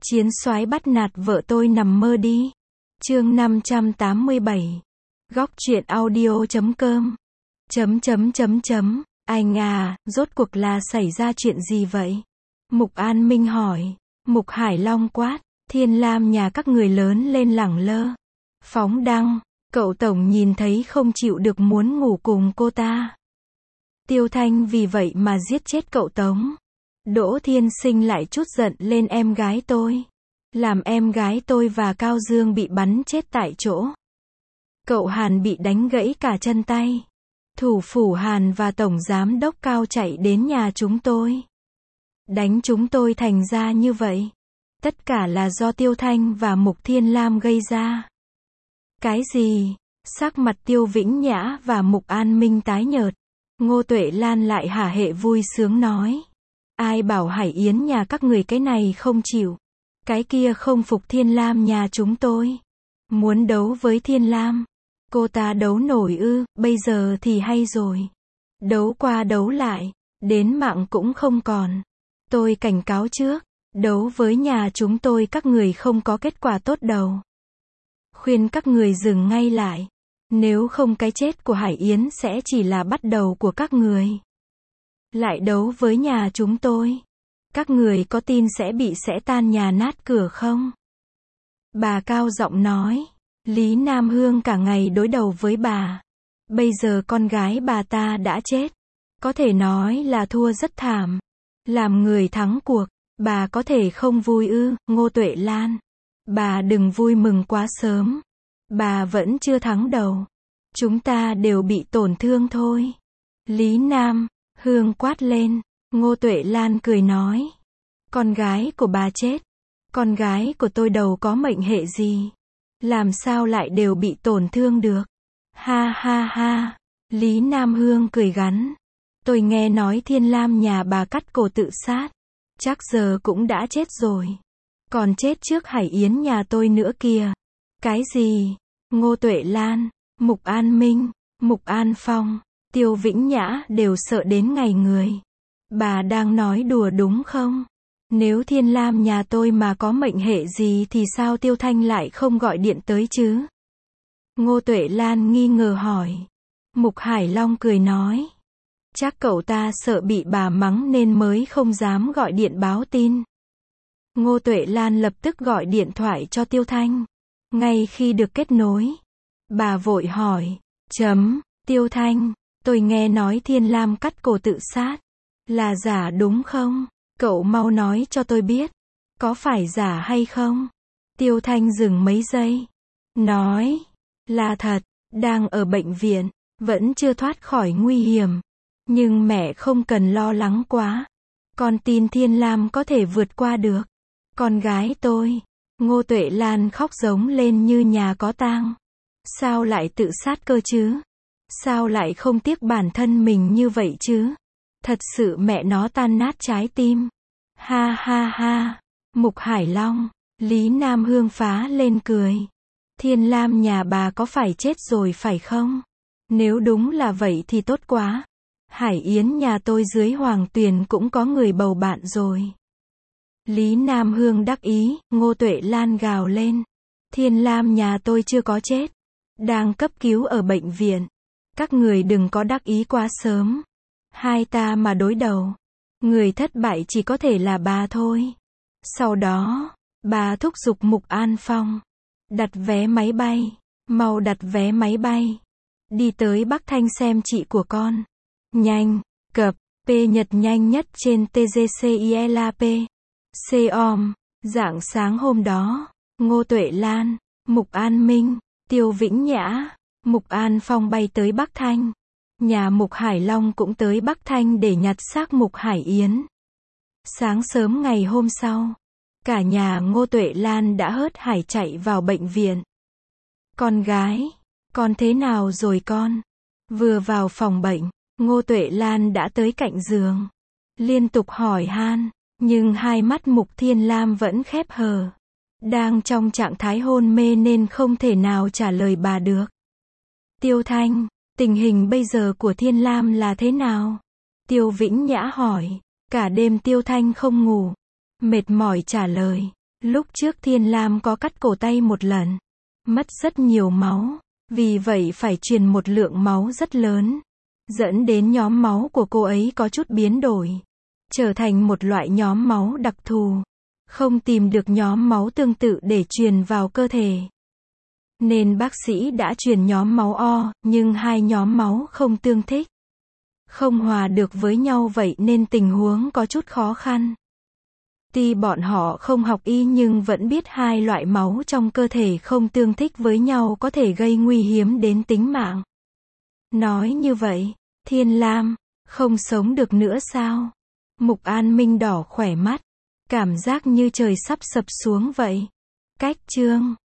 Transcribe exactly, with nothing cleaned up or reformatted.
Chiến soái bắt nạt vợ tôi nằm mơ đi. Chương năm trăm tám mươi bảy. Góc truyện audio chấm com. Chấm chấm chấm chấm. Anh à, rốt cuộc là xảy ra chuyện gì vậy? Mục An Minh hỏi. Mục Hải Long quát. Thiên Lam nhà các người lớn lên lẳng lơ. Phóng đăng. Cậu tổng nhìn thấy không chịu được muốn ngủ cùng cô ta. Tiêu Thanh vì vậy mà giết chết cậu Tống. Đỗ Thiên Sinh lại chút giận lên em gái tôi. Làm em gái tôi và Cao Dương bị bắn chết tại chỗ. Cậu Hàn bị đánh gãy cả chân tay. Thủ phủ Hàn và Tổng Giám đốc Cao chạy đến nhà chúng tôi. Đánh chúng tôi thành ra như vậy. Tất cả là do Tiêu Thanh và Mục Thiên Lam gây ra. Cái gì? Sắc mặt Tiêu Vĩnh Nhã và Mục An Minh tái nhợt. Ngô Tuệ Lan lại hả hệ vui sướng nói. Ai bảo Hải Yến nhà các người cái này không chịu. Cái kia không phục Thiên Lam nhà chúng tôi. Muốn đấu với Thiên Lam. Cô ta đấu nổi ư, bây giờ thì hay rồi. Đấu qua đấu lại, đến mạng cũng không còn. Tôi cảnh cáo trước, đấu với nhà chúng tôi các người không có kết quả tốt đâu. Khuyên các người dừng ngay lại. Nếu không cái chết của Hải Yến sẽ chỉ là bắt đầu của các người. Lại đấu với nhà chúng tôi. Các người có tin sẽ bị sẽ tan nhà nát cửa không? Bà cao giọng nói. Lý Nam Hương cả ngày đối đầu với bà. Bây giờ con gái bà ta đã chết. Có thể nói là thua rất thảm. Làm người thắng cuộc, bà có thể không vui ư, Ngô Tuệ Lan. Bà đừng vui mừng quá sớm. Bà vẫn chưa thắng đầu. Chúng ta đều bị tổn thương thôi. Lý Nam Hương quát lên. Ngô Tuệ Lan cười nói. Con gái của bà chết. Con gái của tôi đâu có mệnh hệ gì. Làm sao lại đều bị tổn thương được. Ha ha ha. Lý Nam Hương cười gắn. Tôi nghe nói Thiên Lam nhà bà cắt cổ tự sát. Chắc giờ cũng đã chết rồi. Còn chết trước Hải Yến nhà tôi nữa kìa. Cái gì? Ngô Tuệ Lan, Mục An Minh, Mục An Phong, Tiêu Vĩnh Nhã đều sợ đến ngày người. Bà đang nói đùa đúng không? Nếu Thiên Lam nhà tôi mà có mệnh hệ gì thì sao Tiêu Thanh lại không gọi điện tới chứ? Ngô Tuệ Lan nghi ngờ hỏi. Mục Hải Long cười nói. Chắc cậu ta sợ bị bà mắng nên mới không dám gọi điện báo tin. Ngô Tuệ Lan lập tức gọi điện thoại cho Tiêu Thanh. Ngay khi được kết nối, bà vội hỏi. Chấm, Tiêu Thanh, tôi nghe nói Thiên Lam cắt cổ tự sát. Là giả đúng không? Cậu mau nói cho tôi biết. Có phải giả hay không? Tiêu Thanh dừng mấy giây. Nói. Là thật. Đang ở bệnh viện. Vẫn chưa thoát khỏi nguy hiểm. Nhưng mẹ không cần lo lắng quá. Con tin Thiên Lam có thể vượt qua được. Con gái tôi. Ngô Tuệ Lan khóc giống lên như nhà có tang. Sao lại tự sát cơ chứ? Sao lại không tiếc bản thân mình như vậy chứ? Thật sự mẹ nó tan nát trái tim. Ha ha ha. Mục Hải Long, Lý Nam Hương phá lên cười. Thiên Lam nhà bà có phải chết rồi phải không? Nếu đúng là vậy thì tốt quá. Hải Yến nhà tôi dưới Hoàng Tuyền cũng có người bầu bạn rồi. Lý Nam Hương đắc ý, Ngô Tuệ Lan gào lên. Thiên Lam nhà tôi chưa có chết. Đang cấp cứu ở bệnh viện. Các người đừng có đắc ý quá sớm. Hai ta mà đối đầu. Người thất bại chỉ có thể là bà thôi. Sau đó, bà thúc giục Mục An Phong. Đặt vé máy bay. Mau đặt vé máy bay. Đi tới Bắc Thanh xem chị của con. Nhanh, cập, P Nhật nhanh nhất trên T G C I L A P. C-om, rạng sáng hôm đó, Ngô Tuệ Lan, Mục An Minh, Tiêu Vĩnh Nhã, Mục An Phong bay tới Bắc Thanh. Nhà Mục Hải Long cũng tới Bắc Thanh để nhặt xác Mục Hải Yến. Sáng sớm ngày hôm sau, cả nhà Ngô Tuệ Lan đã hớt hải chạy vào bệnh viện. Con gái, con thế nào rồi con? Vừa vào phòng bệnh, Ngô Tuệ Lan đã tới cạnh giường. Liên tục hỏi han. Nhưng hai mắt Mục Thiên Lam vẫn khép hờ. Đang trong trạng thái hôn mê nên không thể nào trả lời bà được. Tiêu Thanh, tình hình bây giờ của Thiên Lam là thế nào? Tiêu Vĩnh Nhã hỏi. Cả đêm Tiêu Thanh không ngủ. Mệt mỏi trả lời. Lúc trước Thiên Lam có cắt cổ tay một lần, mất rất nhiều máu, vì vậy phải truyền một lượng máu rất lớn, dẫn đến nhóm máu của cô ấy có chút biến đổi, trở thành một loại nhóm máu đặc thù, không tìm được nhóm máu tương tự để truyền vào cơ thể. Nên bác sĩ đã truyền nhóm máu O, nhưng hai nhóm máu không tương thích, không hòa được với nhau, vậy nên tình huống có chút khó khăn. Tuy bọn họ không học y nhưng vẫn biết hai loại máu trong cơ thể không tương thích với nhau có thể gây nguy hiểm đến tính mạng. Nói như vậy, Thiên Lam không sống được nữa sao? Mục An Minh đỏ khỏe mắt, cảm giác như trời sắp sập xuống vậy. Cách chương